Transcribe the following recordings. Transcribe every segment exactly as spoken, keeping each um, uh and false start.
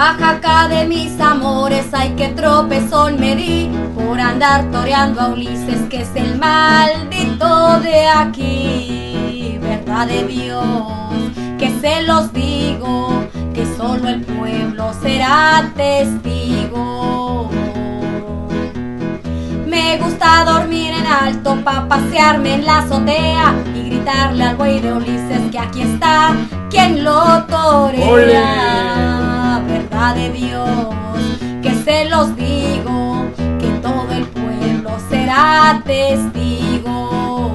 Oaxaca de mis amores, ay que tropezón me di por andar toreando a Ulises, que es el maldito de aquí. Verdad de Dios, que se los digo, que solo el pueblo será testigo. Me gusta dormir en alto pa' pasearme en la azotea y gritarle al güey de Ulises que aquí está quien lo torea. ¡Olé! Verdad de Dios, que se los digo, que todo el pueblo será testigo.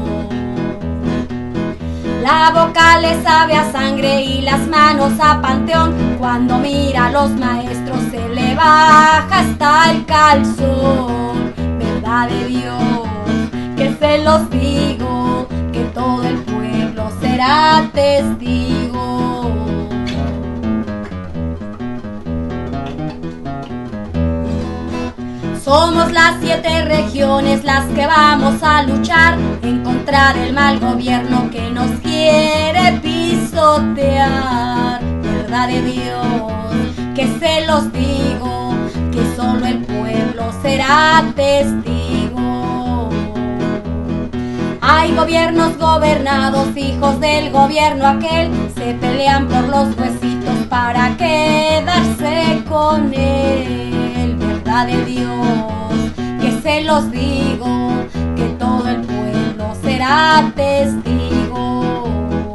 La boca le sabe a sangre y las manos a panteón. Cuando mira a los maestros se le baja hasta el calzón. Verdad de Dios, que se los digo, que todo el pueblo será testigo. Somos las siete regiones las que vamos a luchar en contra del mal gobierno que nos quiere pisotear. Verdad de Dios, que se los digo, que solo el pueblo será testigo. Hay gobiernos gobernados, hijos del gobierno aquel, se pelean por los huesitos para quedarse con él. Verdad de Dios, que se los digo, que todo el pueblo será testigo.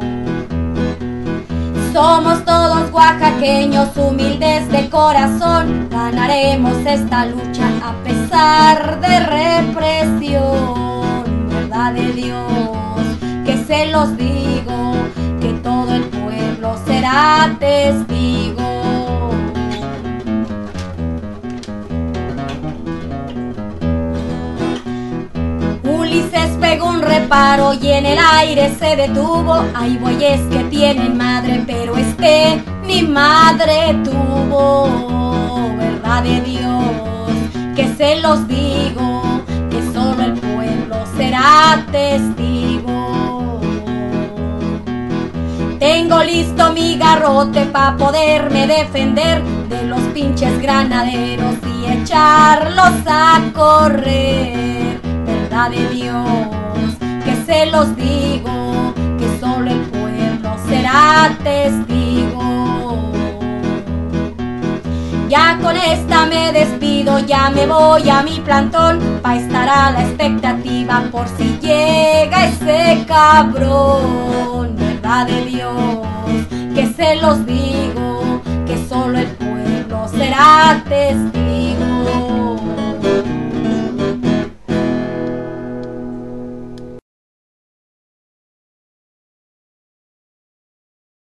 Somos todos oaxaqueños, humildes de corazón, ganaremos esta lucha a pesar de represión. Verdad de Dios, que se los digo, que todo el pueblo será testigo. Ulises pegó un reparo y en el aire se detuvo. Hay bueyes que tienen madre, pero este ni madre tuvo. Verdad de Dios, que se los digo, que solo el pueblo será testigo. Tengo listo mi garrote pa' poderme defender de los pinches granaderos y echarlos a correr. Verdad de Dios, que se los digo, que solo el pueblo será testigo. Ya con esta me despido, ya me voy a mi plantón, pa' estar a la expectativa por si llega ese cabrón. Verdad de Dios, que se los digo, que solo el pueblo será testigo.